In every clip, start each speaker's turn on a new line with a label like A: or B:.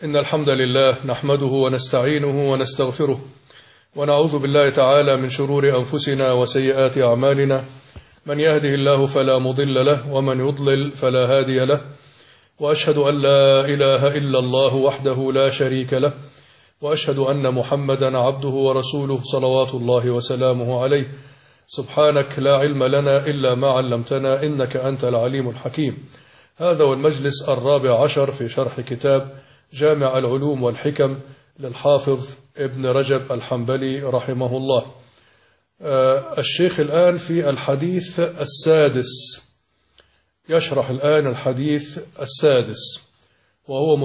A: إن الحمد لله نحمده ونستعينه ونستغفره ونعوذ بالله تعالى من شرور أنفسنا وسيئات أعمالنا. من يهده الله فلا مضل له ومن يضلل فلا هادي له، وأشهد أن لا إله إلا الله وحده لا شريك له، وأشهد أن محمدا عبده ورسوله صلوات الله وسلامه عليه. سبحانك لا علم لنا إلا ما علمتنا إنك أنت العليم الحكيم. هذا هو المجلس 14 في شرح كتاب جامع العلوم والحكم للحافظ ابن رجب الحنبلي رحمه الله. الشيخ الآن في الحديث السادس، يشرح الآن الحديث السادس، وهو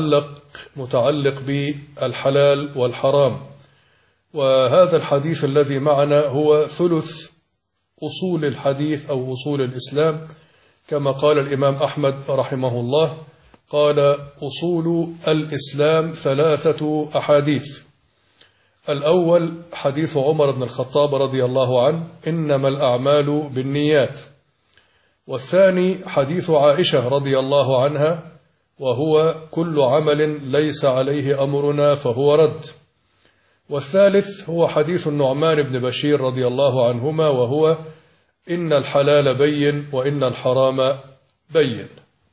A: متعلق بالحلال والحرام. وهذا الحديث الذي معنا هو ثلث أصول الحديث أو أصول الإسلام، كما قال الإمام أحمد رحمه الله، قال: أصول الإسلام 3 أحاديث. الأول حديث عمر بن الخطاب رضي الله عنه: إنما الأعمال بالنيات. والثاني حديث عائشة رضي الله عنها، وهو: كل عمل ليس عليه أمرنا فهو رد. والثالث هو حديث النعمان بن بشير رضي الله عنهما، وهو: إن الحلال بين وإن الحرام بين.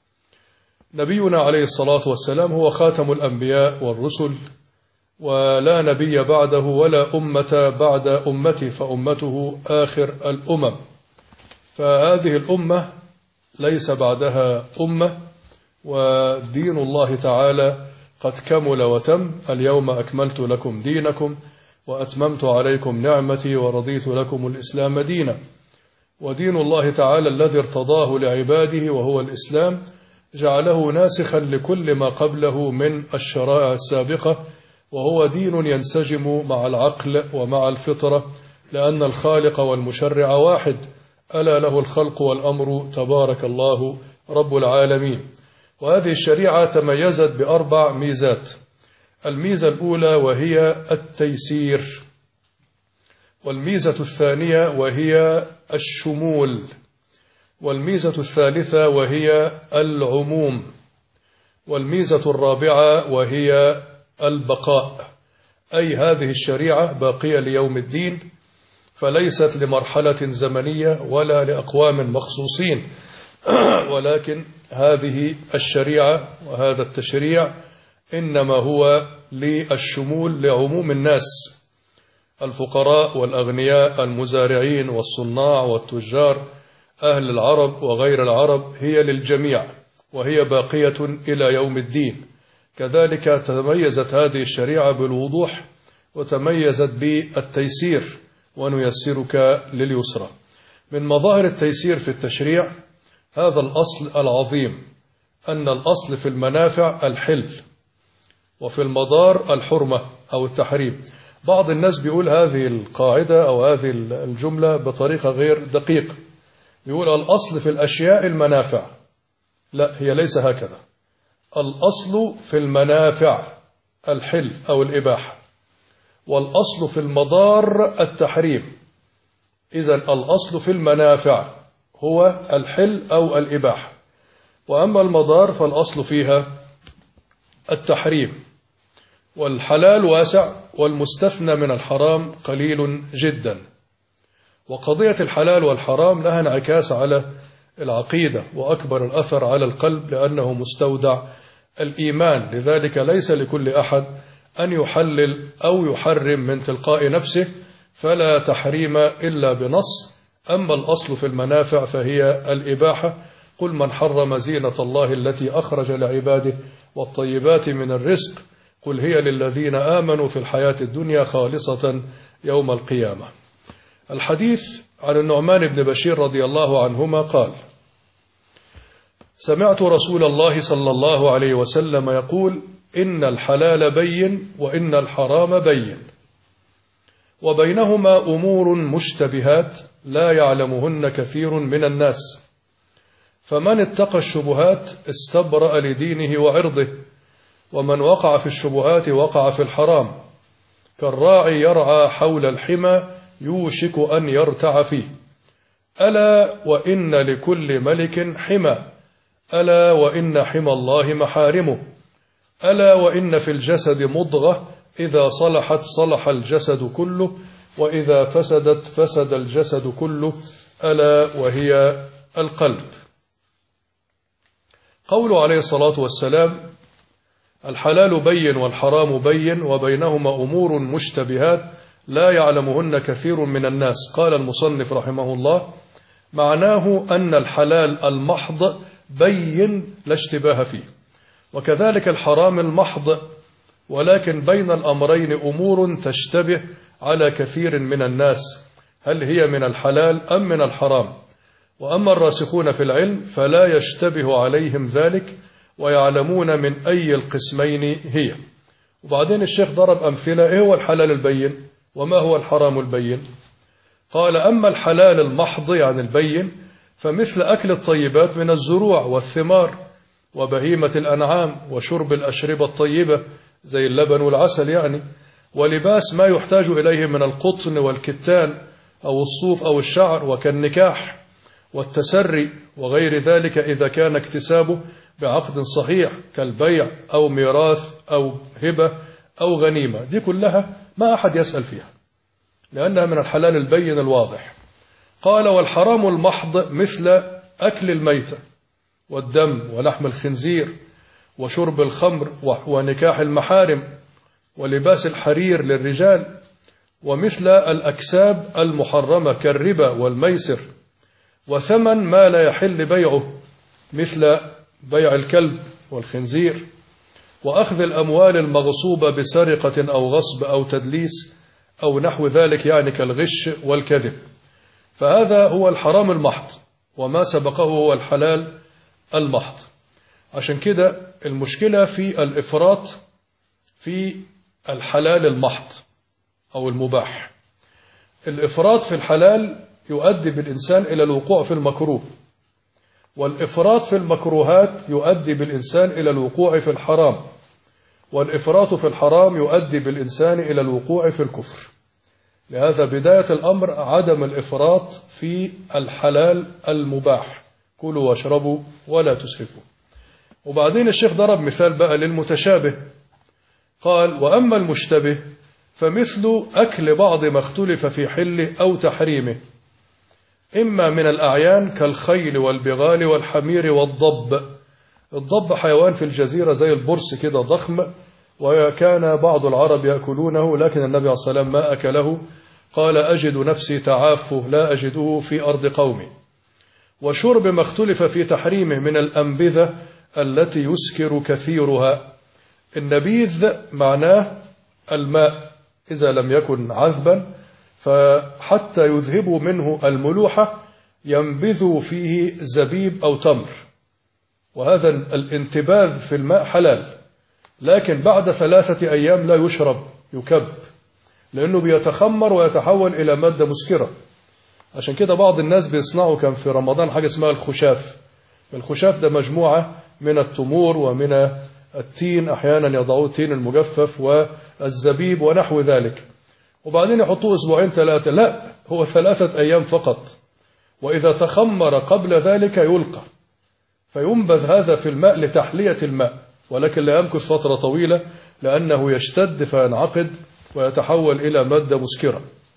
A: نبينا عليه الصلاة والسلام هو خاتم الأنبياء والرسل، ولا نبي بعده ولا أمة بعد أمته، فأمته آخر الأمم، فهذه الأمة ليس بعدها أمة، ودين الله تعالى قد كمل وتم. اليوم أكملت لكم دينكم وأتممت عليكم نعمتي ورضيت لكم الإسلام دينا. ودين الله تعالى الذي ارتضاه لعباده وهو الإسلام جعله ناسخا لكل ما قبله من الشرائع السابقة، وهو دين ينسجم مع العقل ومع الفطرة، لأن الخالق والمشرع واحد، ألا له الخلق والأمر تبارك الله رب العالمين. وهذه الشريعة تميزت ب4 ميزات. الميزة الأولى وهي التيسير، والميزة الثانية وهي الشمول، والميزة الثالثة وهي العموم، والميزة الرابعة وهي البقاء، أي هذه الشريعة باقية ليوم الدين، فليست لمرحلة زمنية ولا لأقوام مخصوصين، ولكن هذه الشريعة وهذا التشريع إنما هو للشمول لعموم الناس، الفقراء والأغنياء، المزارعين والصناع والتجار، أهل العرب وغير العرب، هي للجميع وهي باقية إلى يوم الدين. كذلك تميزت هذه الشريعة بالوضوح، وتميزت بالتيسير، ونيسرك لليسرى. من مظاهر التيسير في التشريع هذا الأصل العظيم، أن الأصل في المنافع الحل، وفي المضار الحرمة أو التحريم. بعض الناس بيقول هذه القاعدة أو هذه الجملة بطريقة غير دقيقة، يقول الأصل في الأشياء المنافع. لا، هي ليس هكذا. الأصل في المنافع الحل أو الإباحة، والأصل في المضار التحريم. إذن الأصل في المنافع هو الحل أو الإباحة، وأما المضار فالأصل فيها التحريم. والحلال واسع، والمستثنى من الحرام قليل جدا. وقضية الحلال والحرام لها انعكاس على العقيدة، وأكبر الأثر على القلب، لأنه مستودع الإيمان. لذلك ليس لكل أحد أن يحلل أو يحرم من تلقاء نفسه، فلا تحريم إلا بنص. أما الأصل في المنافع فهي الإباحة. قل من حرم زينة الله التي أخرج لعباده والطيبات من الرزق، قل هي للذين آمنوا في الحياة الدنيا خالصة يوم القيامة. الحديث عن النعمان بن بشير رضي الله عنهما قال: سمعت رسول الله صلى الله عليه وسلم يقول: إن الحلال بين وإن الحرام بين، وبينهما أمور مشتبهات لا يعلمهن كثير من الناس، فمن اتقى الشبهات استبرأ لدينه وعرضه، ومن وقع في الشبهات وقع في الحرام، كالراعي يرعى حول الحمى يوشك أن يرتع فيه. ألا وإن لكل ملك حمى، ألا وإن حمى الله محارمه، ألا وإن في الجسد مضغة إذا صلحت صلح الجسد كله وإذا فسدت فسد الجسد كله ألا وهي القلب. قوله عليه الصلاة والسلام: الحلال بين والحرام بين وبينهما أمور مشتبهات لا يعلمهن كثير من الناس. قال المصنف رحمه الله: معناه أن الحلال المحض بين لا اشتباه فيه، وكذلك الحرام المحض، ولكن بين الأمرين أمور تشتبه على كثير من الناس، هل هي من الحلال أم من الحرام؟ وأما الراسخون في العلم فلا يشتبه عليهم ذلك ويعلمون من أي القسمين هي. وبعدين الشيخ ضرب أمثلة: إيه هو الحلال البين وما هو الحرام البين؟ قال: أما الحلال المحض يعني البين فمثل أكل الطيبات من الزروع والثمار وبهيمة الأنعام وشرب الأشربة الطيبة زي اللبن والعسل يعني، ولباس ما يحتاج إليه من القطن والكتان أو الصوف أو الشعر، وكالنكاح والتسري وغير ذلك إذا كان اكتسابه بعقد صحيح كالبيع أو ميراث أو هبة أو غنيمة. دي كلها ما أحد يسأل فيها لأنها من الحلال البين الواضح. قال: والحرام المحض مثل أكل الميتة والدم ولحم الخنزير وشرب الخمر ونكاح المحارم ولباس الحرير للرجال، ومثل الأكساب المحرمة كالربا والميسر، وثمن ما لا يحل بيعه مثل بيع الكلب والخنزير، وأخذ الأموال المغصوبة بسرقة أو غصب أو تدليس أو نحو ذلك يعني كالغش والكذب. فهذا هو الحرام المحض، وما سبقه هو الحلال المحض. عشان كده المشكلة في الإفراط في الحلال المحض أو المباح. الإفراط في الحلال يؤدي بالإنسان إلى الوقوع في المكروه، والإفراط في المكروهات يؤدي بالإنسان إلى الوقوع في الحرام، والإفراط في الحرام يؤدي بالإنسان إلى الوقوع في الكفر. لهذا بداية الأمر عدم الإفراط في الحلال المباح، كلوا واشربوا ولا تسرفوا. وبعدين الشيخ ضرب مثال بقى للمتشابه، قال: وأما المشتبه فمثل أكل بعض ما اختلف في حله أو تحريمه، إما من الأعيان كالخيل والبغال والحمير والضب. الضب حيوان في الجزيرة زي البرص كده ضخم، وكان بعض العرب يأكلونه، لكن النبي عليه الصلاة والسلام ما أكله، قال: أجد نفسي تعافه لا أجده في أرض قومي. وشرب ما اختلف في تحريمه من الأنبذة التي يسكر كثيرها. النبيذ معناه الماء إذا لم يكن عذبا، فحتى يذهبوا منه الملوحة ينبذوا فيه زبيب أو تمر، وهذا الانتباذ في الماء حلال، لكن بعد 3 أيام لا يشرب، يكب، لأنه بيتخمر ويتحول إلى مادة مسكرة. عشان كده بعض الناس بيصنعوا كان في رمضان حاجة اسمها الخشاف. الخشاف ده مجموعة من التمور ومن التين، أحيانا يضعوه التين المجفف والزبيب ونحو ذلك، وبعدين يحطوه 2 3. لا، هو 3 أيام فقط، وإذا تخمر قبل ذلك يلقى، فينبذ هذا في الماء لتحلية الماء، ولكن لا يمكث فترة طويلة لأنه يشتد فينعقد ويتحول إلى مادة مسكرة.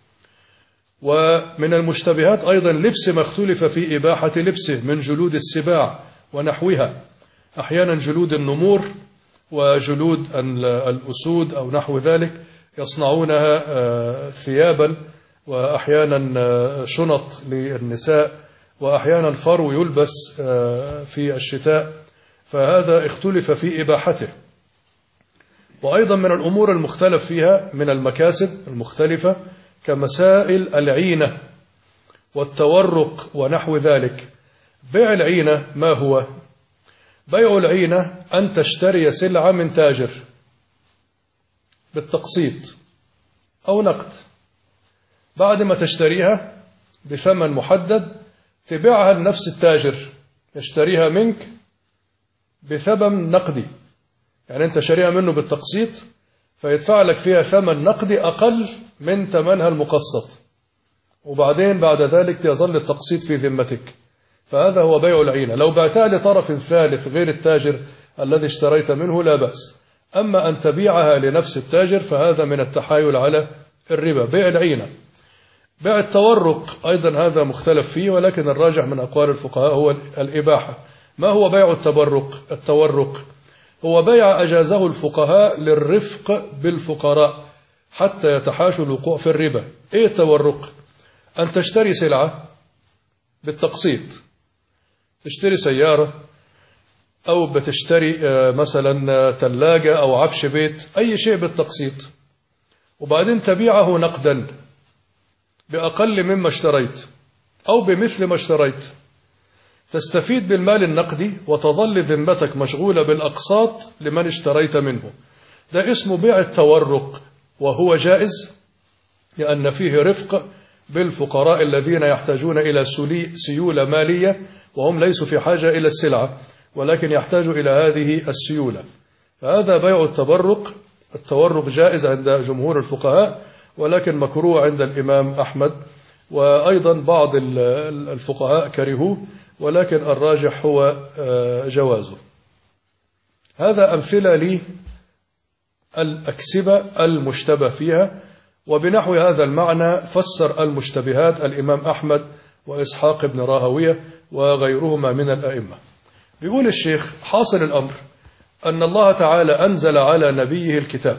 A: ومن المشتبهات أيضا لبس ما اختلف في إباحة لبسه من جلود السباع ونحوها، أحيانا جلود النمور وجلود الأسود أو نحو ذلك يصنعونها ثيابا، وأحيانا شنط للنساء، وأحيانا فرو يلبس في الشتاء، فهذا اختلف في إباحته. وأيضا من الأمور المختلف فيها من المكاسب المختلفة كمسائل العينة والتورق ونحو ذلك. بيع العينة ما هو؟ بيع العينة أن تشتري سلعة من تاجر بالتقسيط أو نقد، بعد ما تشتريها بثمن محدد تبيعها لنفس التاجر يشتريها منك بثمن نقدي، يعني أنت شاريها منه بالتقسيط فيدفع لك فيها ثمن نقدي أقل من ثمنها المقسط، وبعدين بعد ذلك يظل التقسيط في ذمتك. فهذا هو بيع العينة. لو بعتها لطرف ثالث غير التاجر الذي اشتريت منه لا بأس، أما أن تبيعها لنفس التاجر فهذا من التحايل على الربا. بيع العينة. بيع التورق أيضا هذا مختلف فيه، ولكن الراجح من أقوال الفقهاء هو الإباحة. ما هو بيع التورق هو بيع أجازه الفقهاء للرفق بالفقراء حتى يتحاشوا الوقوع في الربا. إيه التورق؟ أن تشتري سلعة بالتقسيط، تشتري سيارة أو بتشتري مثلا ثلاجة أو عفش بيت، أي شيء بالتقسيط، وبعدين تبيعه نقدا بأقل مما اشتريت أو بمثل ما اشتريت، تستفيد بالمال النقدي وتظل ذمتك مشغولة بالأقساط لمن اشتريت منه. ده اسمه بيع التورق، وهو جائز لأن فيه رفق بالفقراء الذين يحتاجون إلى سيولة مالية، وهم ليسوا في حاجة إلى السلعة ولكن يحتاجوا إلى هذه السيولة. فهذا بيع التورق جائز عند جمهور الفقهاء، ولكن مكروه عند الإمام أحمد، وأيضا بعض الفقهاء كرهوه، ولكن الراجح هو جوازه. هذا أمثلة للأكسبة المشتبه فيها، وبنحو هذا المعنى فسر المشتبهات الإمام أحمد وإسحاق بن راهوية وغيرهما من الأئمة. بيقول الشيخ: حاصل الأمر أن الله تعالى أنزل على نبيه الكتاب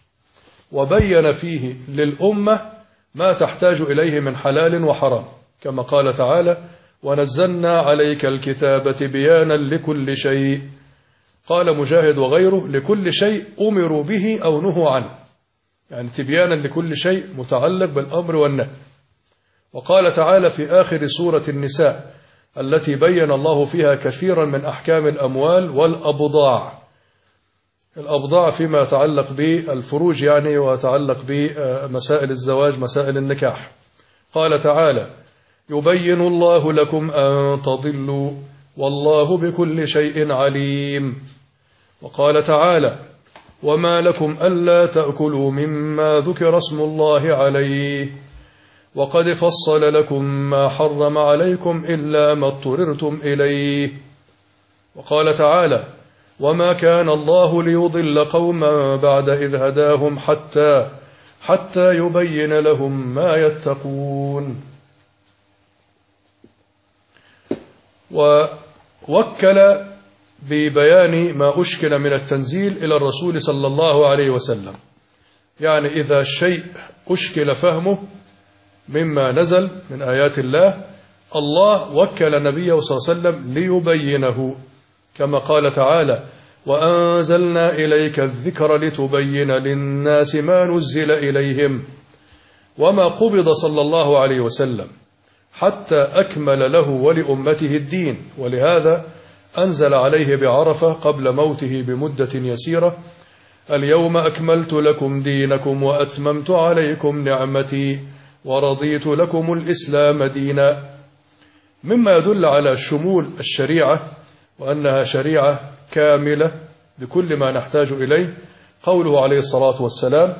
A: وبين فيه للأمة ما تحتاج إليه من حلال وحرام، كما قال تعالى: ونزلنا عليك الكتاب تبيانا لكل شيء. قال مجاهد وغيره: لكل شيء أمروا به أو نهوا عنه، يعني تبيانا لكل شيء متعلق بالأمر والنهي. وقال تعالى في آخر سورة النساء التي بين الله فيها كثيرا من أحكام الأموال والأبضاع، الأبضاع فيما يتعلق بالفروج يعني، ويتعلق بمسائل الزواج، مسائل النكاح. قال تعالى: يبين الله لكم أن تضلوا والله بكل شيء عليم. وقال تعالى: وما لكم ألا تأكلوا مما ذكر اسم الله عليه وقد فصل لكم ما حرم عليكم إلا ما اضطررتم إليه. وقال تعالى: وما كان الله ليضل قوما بعد إذ هداهم حتى يبين لهم ما يتقون. ووكل ببيان ما أشكل من التنزيل إلى الرسول صلى الله عليه وسلم، يعني إذا الشيء أشكل فهمه مما نزل من آيات الله، الله وكل نبيه صلى الله عليه وسلم ليبينه، كما قال تعالى: وأنزلنا إليك الذكر لتبين للناس ما نزل إليهم. وما قبض صلى الله عليه وسلم حتى أكمل له ولأمته الدين، ولهذا أنزل عليه بعرفة قبل موته بمدة يسيرة: اليوم أكملت لكم دينكم وأتممت عليكم نعمتي ورضيت لكم الإسلام دينا. مما يدل على شمول الشريعة وأنها شريعة كاملة بكل ما نحتاج إليه قوله عليه الصلاة والسلام: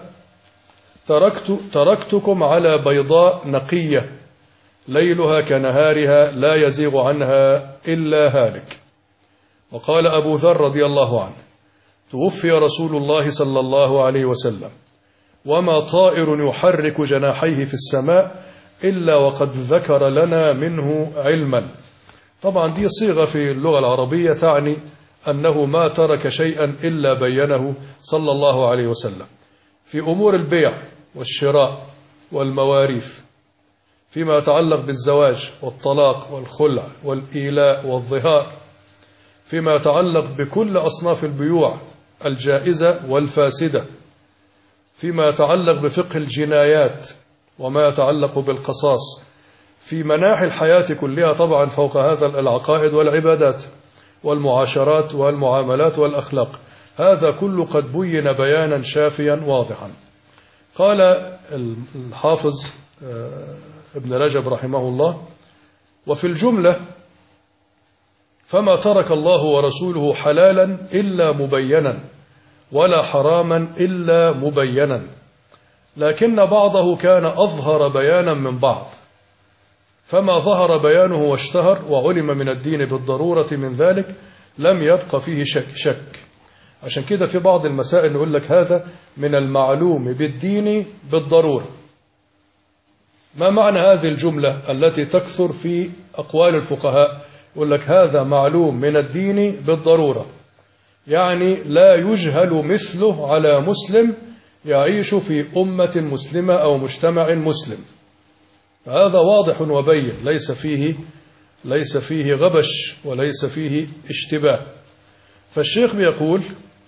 A: تركتكم على بيضاء نقية ليلها كنهارها لا يزيغ عنها إلا هالك. وقال أبو ذر رضي الله عنه: توفي رسول الله صلى الله عليه وسلم وما طائر يحرك جناحيه في السماء إلا وقد ذكر لنا منه علما. طبعا دي صيغة في اللغة العربية تعني أنه ما ترك شيئا إلا بينه صلى الله عليه وسلم في أمور البيع والشراء والمواريث، فيما يتعلق بالزواج والطلاق والخلع والإيلاء والظهار، فيما يتعلق بكل أصناف البيوع الجائزة والفاسدة، فيما يتعلق بفقه الجنايات وما يتعلق بالقصاص، في مناحي الحياة كلها طبعا، فوق هذا العقائد والعبادات والمعاشرات والمعاملات والأخلاق. هذا كله قد بين بيانا شافيا واضحا. قال الحافظ ابن رجب رحمه الله: وفي الجملة فما ترك الله ورسوله حلالا إلا مبينا ولا حراما إلا مبينا، لكن بعضه كان أظهر بيانا من بعض، فما ظهر بيانه واشتهر وعلم من الدين بالضرورة من ذلك لم يبق فيه شك. عشان كده في بعض المسائل نقول لك هذا من المعلوم بالدين بالضرورة. ما معنى هذه الجملة التي تكثر في أقوال الفقهاء؟ يقول لك هذا معلوم من الدين بالضرورة، يعني لا يجهل مثله على مسلم يعيش في أمة مسلمة أو مجتمع مسلم. هذا واضح وبين، ليس فيه غبش وليس فيه اشتباه. فالشيخ بيقول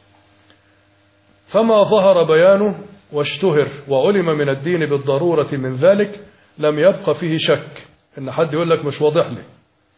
A: فما ظهر بيانه واشتهر وعلم من الدين بالضرورة من ذلك لم يبق فيه شك، إن حد يقول لك مش واضح لي،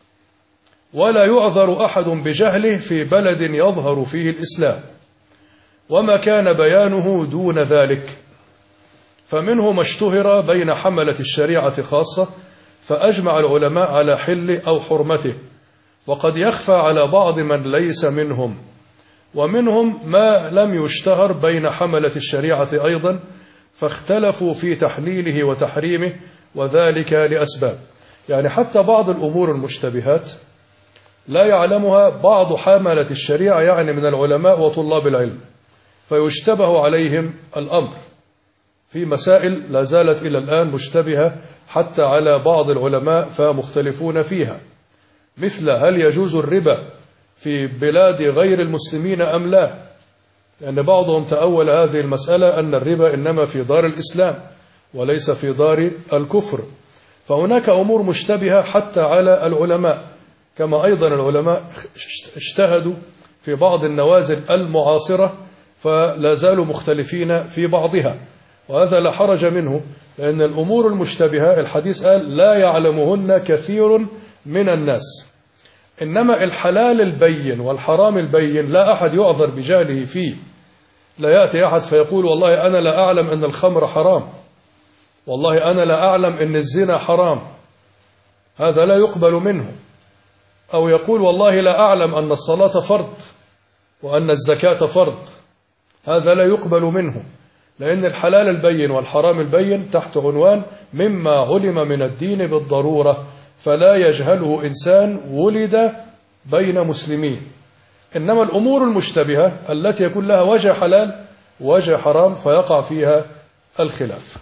A: ولا يعذر أحد بجهله في بلد يظهر فيه الإسلام، وما كان بيانه دون ذلك. فمنه ما اشتهر بين حملة الشريعة خاصة فأجمع العلماء على حل أو حرمته، وقد يخفى على بعض من ليس منهم. ومنهم ما لم يشتهر بين حملة الشريعة أيضا فاختلفوا في تحليله وتحريمه، وذلك لأسباب. يعني حتى بعض الأمور المشتبهات لا يعلمها بعض حاملة الشريعة، يعني من العلماء وطلاب العلم، فيشتبه عليهم الأمر في مسائل لا زالت إلى الآن مشتبهة حتى على بعض العلماء فمختلفون فيها، مثل هل يجوز الربا في بلاد غير المسلمين أم لا؟ لأن بعضهم تأول هذه المسألة أن الربا إنما في دار الإسلام وليس في دار الكفر. فهناك أمور مشتبهة حتى على العلماء، كما أيضا العلماء اجتهدوا في بعض النوازل المعاصرة فلا زالوا مختلفين في بعضها، وهذا لا حرج منه، لأن الأمور المشتبهة الحديث قال لا يعلمهن كثير من الناس. إنما الحلال البين والحرام البين لا أحد يعذر بجهله فيه. لا يأتي أحد فيقول والله أنا لا أعلم أن الخمر حرام، والله أنا لا أعلم أن الزنا حرام، هذا لا يقبل منه. أو يقول والله لا أعلم أن الصلاة فرض وأن الزكاة فرض، هذا لا يقبل منه، لأن الحلال البين والحرام البين تحت عنوان مما علم من الدين بالضرورة، فلا يجهله إنسان ولد بين مسلمين. إنما الأمور المشتبهة التي يكون لها وجه حلال وجه حرام فيقع فيها الخلاف.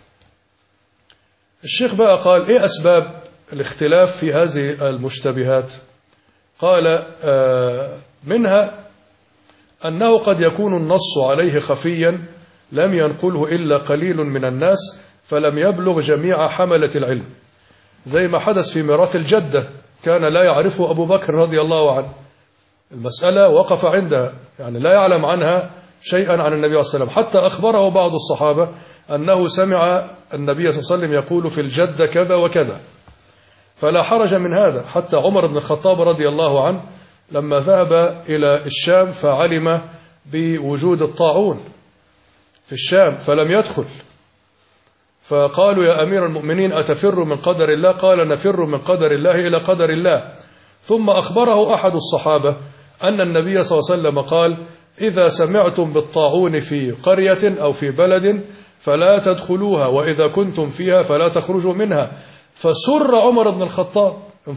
A: الشيخ بقى قال إيه أسباب الاختلاف في هذه المشتبهات؟ قال منها أنه قد يكون النص عليه خفيا لم ينقله إلا قليل من الناس فلم يبلغ جميع حملة العلم، زي ما حدث في ميراث الجدة، كان لا يعرفه أبو بكر رضي الله عنه، المسألة وقف عندها، يعني لا يعلم عنها شيئا عن النبي صلى الله عليه وسلم، حتى أخبره بعض الصحابة أنه سمع النبي صلى الله عليه وسلم يقول في الجدة كذا وكذا، فلا حرج من هذا. حتى عمر بن الخطاب رضي الله عنه لما ذهب إلى الشام فعلم بوجود الطاعون في الشام فلم يدخل، فقالوا يا أمير المؤمنين أتفر من قدر الله؟ قال نفر من قدر الله إلى قدر الله. ثم أخبره أحد الصحابة أن النبي صلى الله عليه وسلم قال إذا سمعتم بالطاعون في قرية أو في بلد فلا تدخلوها، وإذا كنتم فيها فلا تخرجوا منها. فسر عمر بن الخطاب،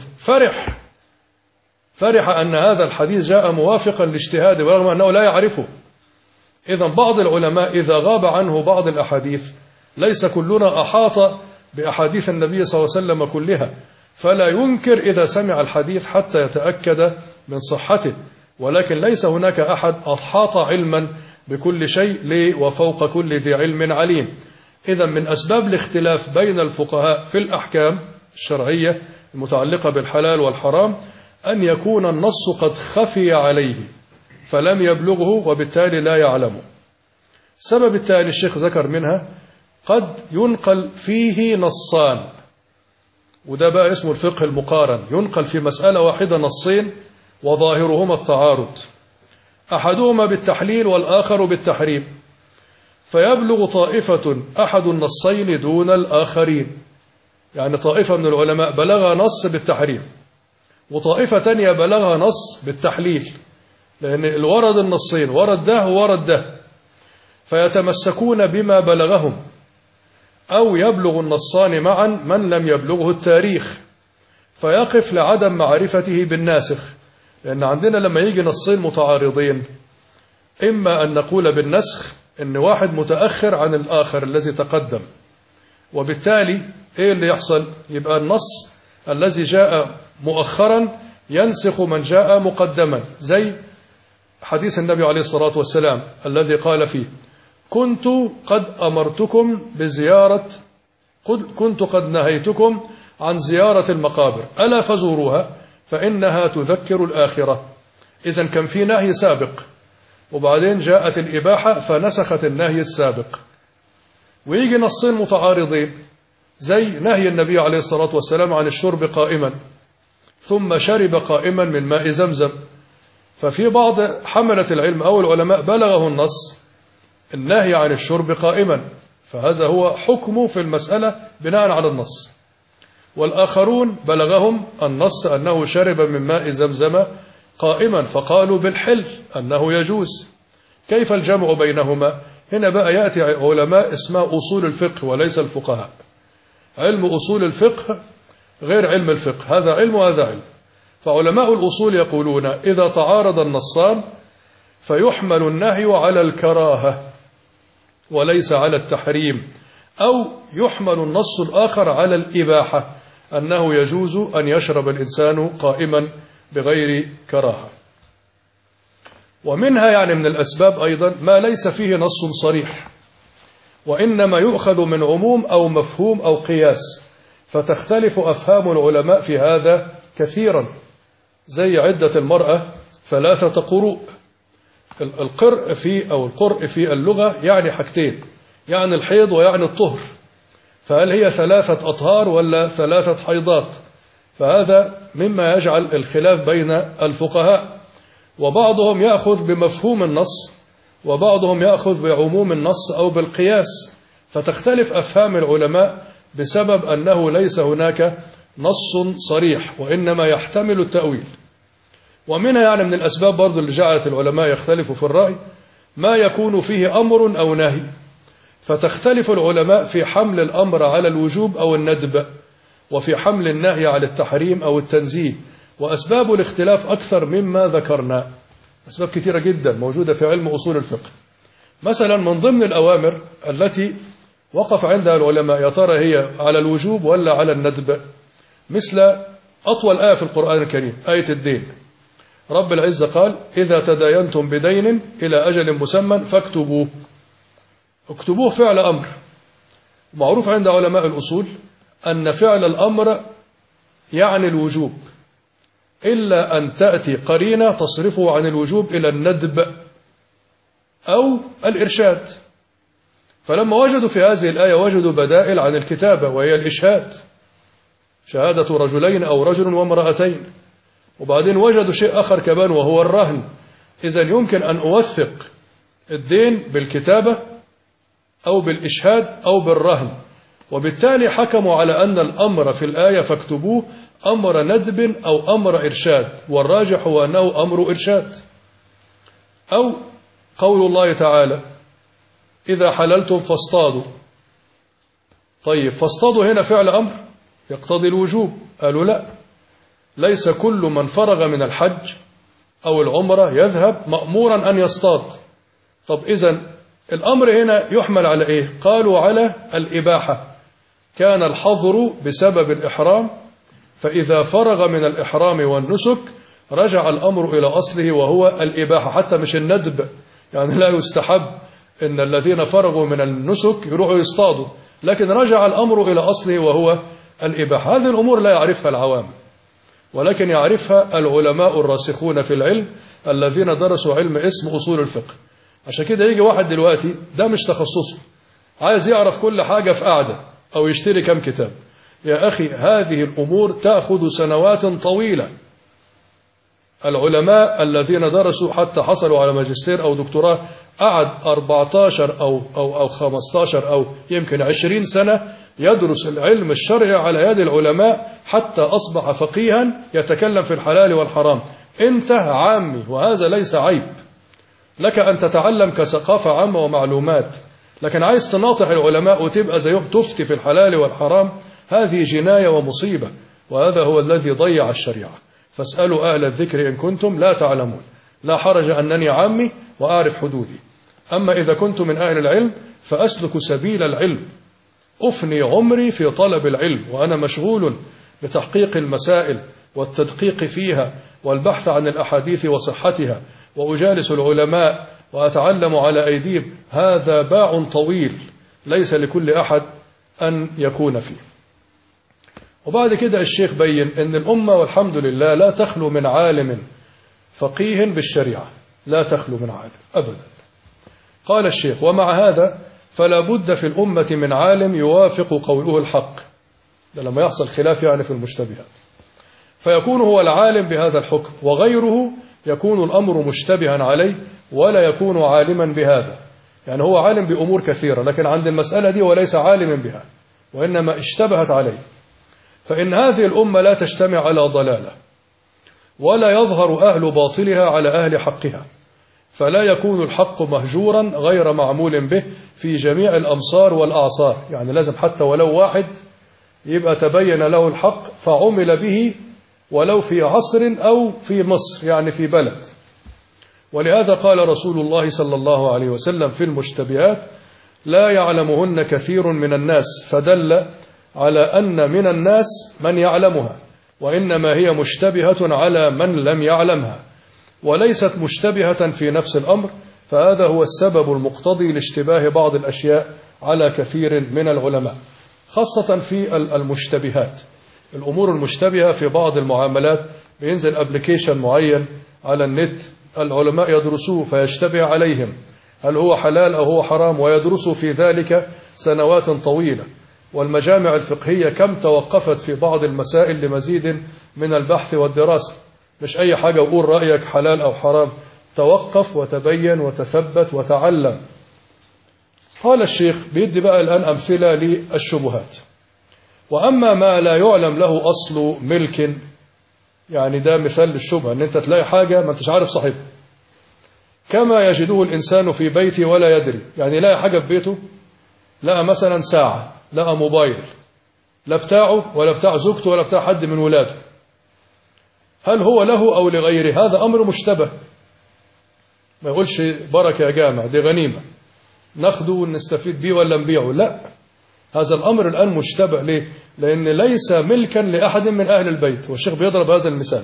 A: فرح أن هذا الحديث جاء موافقا لاجتهاده برغم أنه لا يعرفه. إذن بعض العلماء إذا غاب عنه بعض الأحاديث، ليس كلنا أحاط بأحاديث النبي صلى الله عليه وسلم كلها، فلا ينكر إذا سمع الحديث حتى يتأكد من صحته، ولكن ليس هناك أحد أحاط علما بكل شيء وفوق كل ذي علم عليم. إذن من أسباب الاختلاف بين الفقهاء في الأحكام الشرعية المتعلقة بالحلال والحرام أن يكون النص قد خفي عليه فلم يبلغه وبالتالي لا يعلمه. السبب الثاني الشيخ ذكر منها قد ينقل فيه نصان، وده بقى اسمه الفقه المقارن، ينقل في مسألة واحدة نصين وظاهرهما التعارض، أحدهما بالتحليل والآخر بالتحريم، فيبلغ طائفة أحد النصين دون الآخرين. يعني طائفة من العلماء بلغها نص بالتحريم وطائفة تانية بلغها نص بالتحليل، لأن الورد النصين ورد ده وورد ده، فيتمسكون بما بلغهم، أو يبلغ النصان معا من لم يبلغه التاريخ فيقف لعدم معرفته بالناسخ. لأن عندنا لما يجي نصين متعارضين إما أن نقول بالنسخ إن واحد متأخر عن الآخر الذي تقدم، وبالتالي إيه اللي يحصل؟ يبقى النص الذي جاء مؤخرا ينسخ من جاء مقدما، زي حديث النبي عليه الصلاة والسلام الذي قال فيه: كنت قد نهيتكم عن زيارة المقابر ألا فزوروها فإنها تذكر الآخرة. إذن كان في نهي سابق، وبعدين جاءت الإباحة فنسخت النهي السابق. ويجي نصين متعارضين، زي نهي النبي عليه الصلاة والسلام عن الشرب قائما ثم شرب قائما من ماء زمزم، ففي بعض حملة العلم أو العلماء بلغه النص النهي عن الشرب قائما، فهذا هو حكمه في المسألة بناء على النص. والآخرون بلغهم النص أنه شرب من ماء زمزم قائما، فقالوا بالحل أنه يجوز. كيف الجمع بينهما؟ هنا بقى يأتي علماء اسمها أصول الفقه وليس الفقهاء. علم أصول الفقه غير علم الفقه، هذا علم وهذا علم. فعلماء الأصول يقولون إذا تعارض النصان فيحمل النهي على الكراهة وليس على التحريم، أو يحمل النص الآخر على الإباحة، أنه يجوز أن يشرب الإنسان قائما بغير كراهة. ومنها يعني من الأسباب أيضا ما ليس فيه نص صريح، وإنما يؤخذ من عموم أو مفهوم أو قياس، فتختلف أفهام العلماء في هذا كثيرا، زي عدة المرأة 3 قروء. القرء في اللغة يعني حاجتين، يعني الحيض ويعني الطهر، فهل هي 3 أطهار ولا 3 حيضات؟ فهذا مما يجعل الخلاف بين الفقهاء، وبعضهم يأخذ بمفهوم النص وبعضهم يأخذ بعموم النص أو بالقياس، فتختلف أفهام العلماء بسبب أنه ليس هناك نص صريح وإنما يحتمل التأويل. ومنها يعني من الأسباب برضو اللي جعلت العلماء يختلفوا في الرأي ما يكون فيه أمر أو نهي، فتختلف العلماء في حمل الأمر على الوجوب أو الندب، وفي حمل النهي على التحريم أو التنزيه. وأسباب الاختلاف أكثر مما ذكرنا، أسباب كثيرة جدا موجودة في علم أصول الفقه. مثلا من ضمن الأوامر التي وقف عندها العلماء يا ترى هي على الوجوب ولا على الندب، مثل أطول آية في القرآن الكريم آية الدين. رب العزة قال: إذا تداينتم بدين إلى أجل مسمى فاكتبوه. اكتبوه فعل أمر، معروف عند علماء الأصول أن فعل الأمر يعني الوجوب، إلا أن تأتي قرينة تصرفه عن الوجوب إلى الندب أو الإرشاد. فلما وجدوا في هذه الآية وجدوا بدائل عن الكتابة، وهي الإشهاد، شهادة رجلين أو رجل وامرأتين. وبعدين وجدوا شيء آخر كمان وهو الرهن. إذن يمكن أن أوثق الدين بالكتابة أو بالإشهاد أو بالرهن، وبالتالي حكموا على أن الأمر في الآية فاكتبوه أمر ندب أو أمر إرشاد، والراجح هو أنه أمر إرشاد. أو قول الله تعالى: إذا حللتم فاصطادوا. طيب فاصطادوا هنا فعل أمر يقتضي الوجوب، قالوا لا، ليس كل من فرغ من الحج أو العمرة يذهب مأمورا أن يصطاد. طب إذن الأمر هنا يحمل على إيه؟ قالوا على الإباحة، كان الحظر بسبب الإحرام، فإذا فرغ من الإحرام والنسك رجع الأمر إلى أصله وهو الإباحة، حتى مش الندب، يعني لا يستحب إن الذين فرغوا من النسك يروحوا يصطادوا، لكن رجع الأمر إلى أصله وهو الإباحة. هذه الأمور لا يعرفها العوام، ولكن يعرفها العلماء الراسخون في العلم الذين درسوا علم اسم أصول الفقه. عشان كده يجي واحد دلوقتي ده مش تخصصه، عايز يعرف كل حاجة في قعدة أو يشتري كم كتاب. يا أخي هذه الأمور تأخذ سنوات طويلة. العلماء الذين درسوا حتى حصلوا على ماجستير أو دكتوراه قعد 14 أو 15 أو يمكن 20 سنة يدرس العلم الشرعي على يد العلماء حتى أصبح فقيها يتكلم في الحلال والحرام. أنت عامي، وهذا ليس عيب، لك أن تتعلم كثقافة عامة ومعلومات، لكن عايز تناطح العلماء وتبقى زيهم تفتي في الحلال والحرام، هذه جناية ومصيبة، وهذا هو الذي ضيع الشريعة. فاسألوا أهل الذكر إن كنتم لا تعلمون. لا حرج أنني عامي وأعرف حدودي. أما إذا كنت من أهل العلم فأسلك سبيل العلم، أفني عمري في طلب العلم وأنا مشغول بتحقيق المسائل والتدقيق فيها والبحث عن الأحاديث وصحتها، وأجالس العلماء وأتعلم على أيديهم. هذا باع طويل ليس لكل أحد أن يكون فيه. وبعد كده الشيخ بين أن الأمة والحمد لله لا تخلو من عالم فقيه بالشريعة، لا تخلو من عالم أبدا. قال الشيخ: ومع هذا فلا بد في الأمة من عالم يوافق قوله الحق، ده لما يحصل خلاف يعني في المشتبهات، فيكون هو العالم بهذا الحكم، وغيره يكون الأمر مشتبها عليه ولا يكون عالما بهذا. يعني هو عالم بأمور كثيرة لكن عند المسألة دي وليس عالما بها وإنما اشتبهت عليه. فإن هذه الأمة لا تجتمع على ضلالة ولا يظهر أهل باطلها على أهل حقها، فلا يكون الحق مهجورا غير معمول به في جميع الأمصار والأعصار. يعني لازم حتى ولو واحد يبقى تبين له الحق فعمل به، ولو في عصر أو في مصر يعني في بلد. ولهذا قال رسول الله صلى الله عليه وسلم في المشتبهات: لا يعلمهن كثير من الناس، فدل على أن من الناس من يعلمها، وإنما هي مشتبهة على من لم يعلمها، وليست مشتبهة في نفس الأمر. فهذا هو السبب المقتضي لاشتباه بعض الأشياء على كثير من العلماء، خاصة في المشتبهات، الأمور المشتبهة في بعض المعاملات. بينزل أبليكيشن معين على النت، العلماء يدرسوه فيشتبه عليهم هل هو حلال أو هو حرام، ويدرسوا في ذلك سنوات طويلة. والمجامع الفقهية كم توقفت في بعض المسائل لمزيد من البحث والدراسة، مش أي حاجة وقول رأيك حلال أو حرام، توقف وتبين وتثبت وتعلم. قال الشيخ بيدي بقى الآن أمثلة للشبهات. وأما ما لا يعلم له أصل ملك، يعني ده مثال للشبهة، أن أنت تلاقي حاجة ما أنتش عارف صاحبها، كما يجده الإنسان في بيته ولا يدري. يعني لا حاجة في بيته، لقى مثلا ساعة، لقى موبايل، لا بتاعه ولا بتاع زوجته ولا بتاع حد من ولاده، هل هو له أو لغيره؟ هذا أمر مشتبه. ما يقولش بركة يا جامع دي غنيمة ناخده ونستفيد بيه ولا نبيعه، لا، هذا الأمر الآن مشتبه. ليه؟ لأن ليس ملكا لأحد من أهل البيت. والشيخ بيضرب هذا المثال: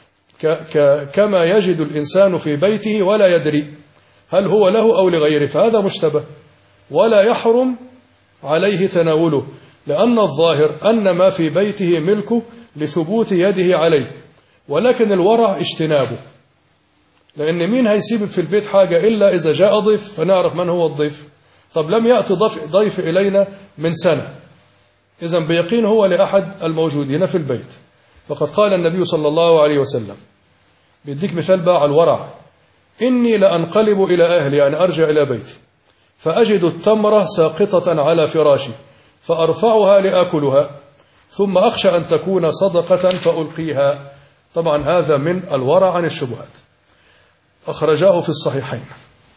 A: كما يجد الإنسان في بيته ولا يدري هل هو له أو لغيره، فهذا مشتبه ولا يحرم عليه تناوله، لأن الظاهر أن ما في بيته ملكه لثبوت يده عليه، ولكن الورع اجتنابه. لأن مين هيسيب في البيت حاجة إلا إذا جاء ضيف فنعرف من هو الضيف. طب لم يأتي ضيف إلينا من سنة، إذن بيقين هو لأحد الموجودين في البيت. فقد قال النبي صلى الله عليه وسلم، بيديك مثال بقى على الورع: إني لأنقلب إلى أهلي، يعني أرجع إلى بيتي، فأجد التمرة ساقطة على فراشي فأرفعها لأكلها، ثم أخشى أن تكون صدقة فألقيها. طبعا هذا من الورع عن الشبهات، أخرجاه في الصحيحين.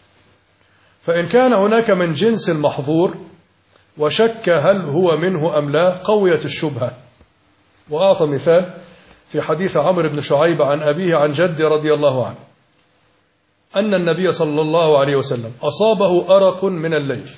A: فإن كان هناك من جنس المحظور وشك هل هو منه أم لا، قويت الشبهة. وأعطى مثال في حديث عمرو بن شعيب عن أبيه عن جد رضي الله عنه أن النبي صلى الله عليه وسلم أصابه أرق من الليل،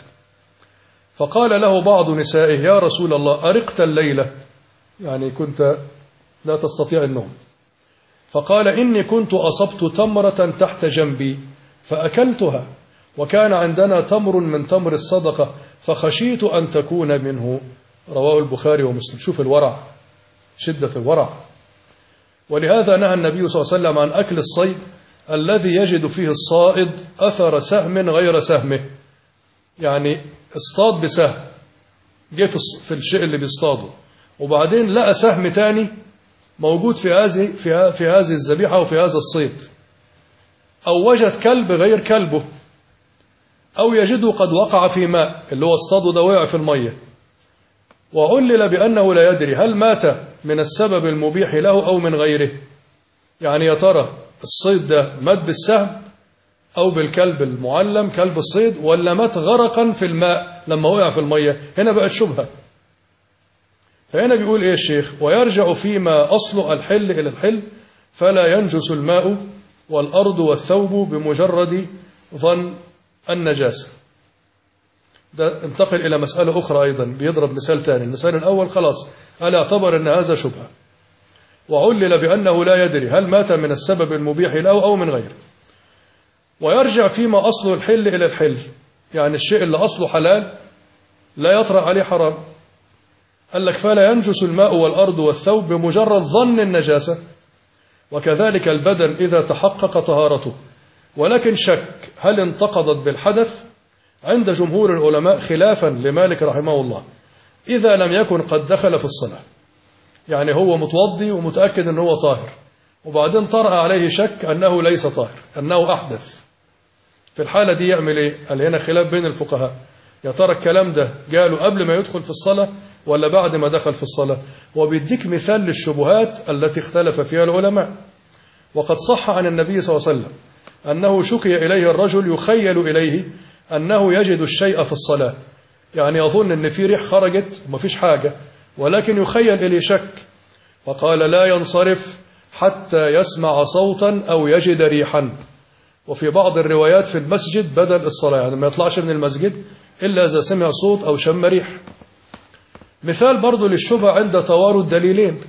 A: فقال له بعض نسائه: يا رسول الله أرقت الليلة، يعني كنت لا تستطيع النوم. فقال: إني كنت أصبت تمرة تحت جنبي فأكلتها، وكان عندنا تمر من تمر الصدقة فخشيت أن تكون منه. رواه البخاري ومسلم. شوف الورع، شدة الورع. ولهذا نهى النبي صلى الله عليه وسلم عن أكل الصيد الذي يجد فيه الصائد أثر سهم غير سهمه. يعني اصطاد بسهم، جه في الشيء اللي بيصطاده، وبعدين لقى سهم تاني موجود في هذه الذبيحة وفي هذا الصيد، أو وجد كلب غير كلبه، أو يجده قد وقع في ماء، اللي هو اصطاده ده وقع في المية، وعلل بأنه لا يدري هل مات من السبب المبيح له أو من غيره. يعني يا ترى الصيد ده مات بالسهم أو بالكلب المعلم كلب الصيد، ولا مات غرقا في الماء لما وقع في المية؟ هنا بقت شبهة. فهنا بيقول إيه الشيخ: ويرجع فيما أصل الحل إلى الحل، فلا ينجس الماء والأرض والثوب بمجرد ظن النجاسة. ده انتقل إلى مسألة أخرى أيضا، بيضرب مثال تاني. المثال الأول خلاص قال اعتبر أن هذا شبهة، وعلل بأنه لا يدري هل مات من السبب المبيح له أو من غيره، ويرجع فيما أصله الحل إلى الحل، يعني الشيء اللي أصله حلال لا يطرأ عليه حرام. قال لك فلا ينجس الماء والأرض والثوب بمجرد ظن النجاسة، وكذلك البدن إذا تحقق طهارته، ولكن شك هل انتقضت بالحدث عند جمهور العلماء خلافا لمالك رحمه الله إذا لم يكن قد دخل في الصلاة. يعني هو متوضي ومتأكد أنه هو طاهر، وبعدين طرأ عليه شك أنه ليس طاهر، أنه أحدث. في الحالة دي يعمل إيه؟ قال هنا خلاف بين الفقهاء، يا ترى الكلام ده قالوا قبل ما يدخل في الصلاة ولا بعد ما دخل في الصلاة؟ وبيديك مثال للشبهات التي اختلف فيها العلماء. وقد صح عن النبي صلى الله عليه وسلم أنه شكي إليه الرجل يخيل إليه أنه يجد الشيء في الصلاة، يعني يظن أن في ريح خرجت وما فيش حاجة، ولكن يخيل إليه شك، فقال لا ينصرف حتى يسمع صوتا أو يجد ريحا. وفي بعض الروايات في المسجد بدل الصلاة، يعني ما يطلعش من المسجد إلا إذا سمع صوت أو شم ريح. مثال برضو للشبهة عند توارد دليلين،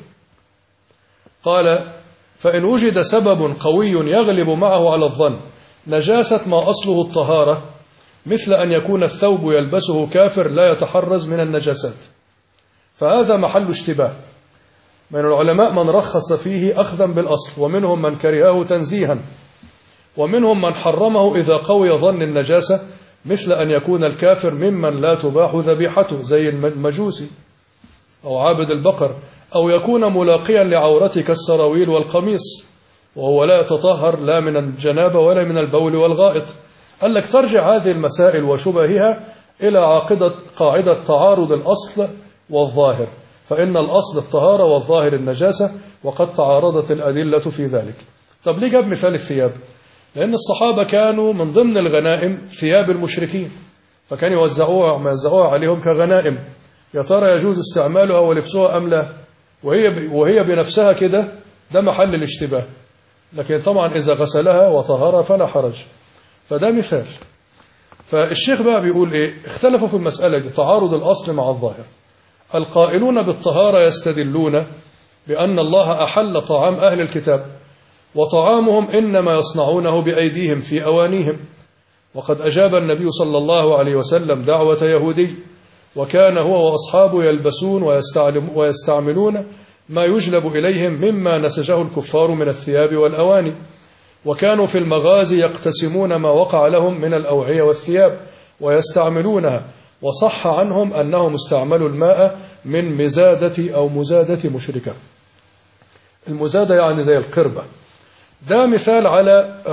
A: قال فإن وجد سبب قوي يغلب معه على الظن نجاسة ما أصله الطهارة، مثل أن يكون الثوب يلبسه كافر لا يتحرز من النجاسات، فهذا محل اشتباه. من العلماء من رخص فيه أخذا بالأصل، ومنهم من كرهه تنزيها، ومنهم من حرمه إذا قوي ظن النجاسة، مثل أن يكون الكافر ممن لا تباح ذبيحته زي المجوسي أو عابد البقر، أو يكون ملاقيا لعورته كالسراويل والقميص وهو لا يتطهر لا من الجنابة ولا من البول والغائط. قال لك ترجع هذه المسائل وشبهها إلى قاعدة تعارض الأصل والظاهر، فإن الأصل الطهارة والظاهر النجاسة، وقد تعارضت الأدلة في ذلك. طب ليه جاب مثال الثياب؟ لأن الصحابة كانوا من ضمن الغنائم ثياب المشركين، فكانوا يوزعوها عليهم كغنائم، يا ترى يجوز استعمالها ولبسها أم لا؟ وهي بنفسها كده، ده محل الاشتباه. لكن طبعا إذا غسلها وطهرها فلا حرج. فده مثال. فالشيخ بقى بيقول إيه؟ اختلفوا في المسألة دي، تعارض الأصل مع الظاهر. القائلون بالطهارة يستدلون بأن الله أحل طعام أهل الكتاب، وطعامهم إنما يصنعونه بأيديهم في أوانيهم، وقد أجاب النبي صلى الله عليه وسلم دعوة يهودي، وكان هو وأصحابه يلبسون ويستعملون ما يجلب إليهم مما نسجه الكفار من الثياب والأواني، وكانوا في المغازي يقتسمون ما وقع لهم من الأوعية والثياب ويستعملونها، وصح عنهم أنهم استعملوا الماء من مزادة أو مزادة مشركة. المزادة يعني زي القربة. ده مثال على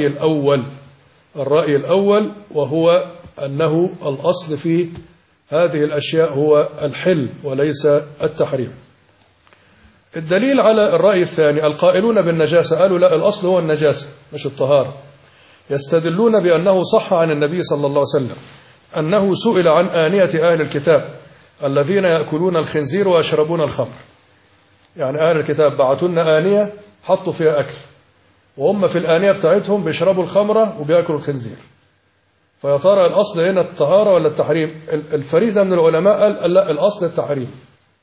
A: الرأي الأول، وهو أنه الأصل في هذه الأشياء هو الحل وليس التحريم. الدليل على الرأي الثاني القائلون بالنجاسة، قالوا لا، الأصل هو النجاسة مش الطهارة. يستدلون بأنه صح عن النبي صلى الله عليه وسلم أنه سئل عن آنية أهل الكتاب الذين يأكلون الخنزير ويشربون الخمر. يعني أهل الكتاب بعتوا لنا آنية حطوا فيها أكل، وهم في الآنية بتاعتهم بيشربوا الخمرة وبيأكلوا الخنزير. فيا ترى الأصل هنا الطهارة ولا التحريم؟ الفريق من العلماء قال لا، الأصل التحريم.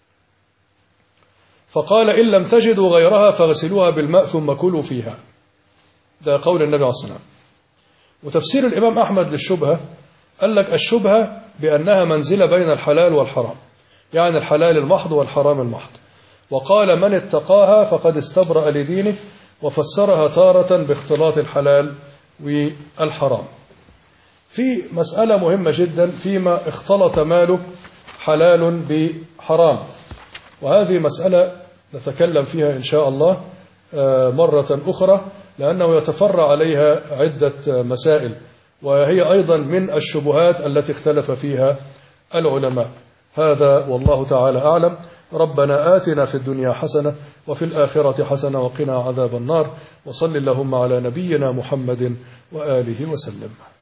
A: فقال إن لم تجدوا غيرها فاغسلوها بالماء ثم كلوا فيها. ده قول النبي عليه الصلاة والسلام. وتفسير الإمام أحمد للشبهة قال لك الشبهة بأنها منزلة بين الحلال والحرام، يعني الحلال المحض والحرام المحض. وقال من اتقاها فقد استبرأ لدينه، وفسرها تارة باختلاط الحلال والحرام. في مسألة مهمة جدا فيما اختلط ماله حلال بحرام، وهذه مسألة نتكلم فيها إن شاء الله مرة أخرى، لأنه يتفرع عليها عدة مسائل، وهي أيضا من الشبهات التي اختلف فيها العلماء. هذا والله تعالى أعلم. ربنا آتنا في الدنيا حسنة وفي الآخرة حسنة وقنا عذاب النار، وصل اللهم على نبينا محمد وآله وسلم.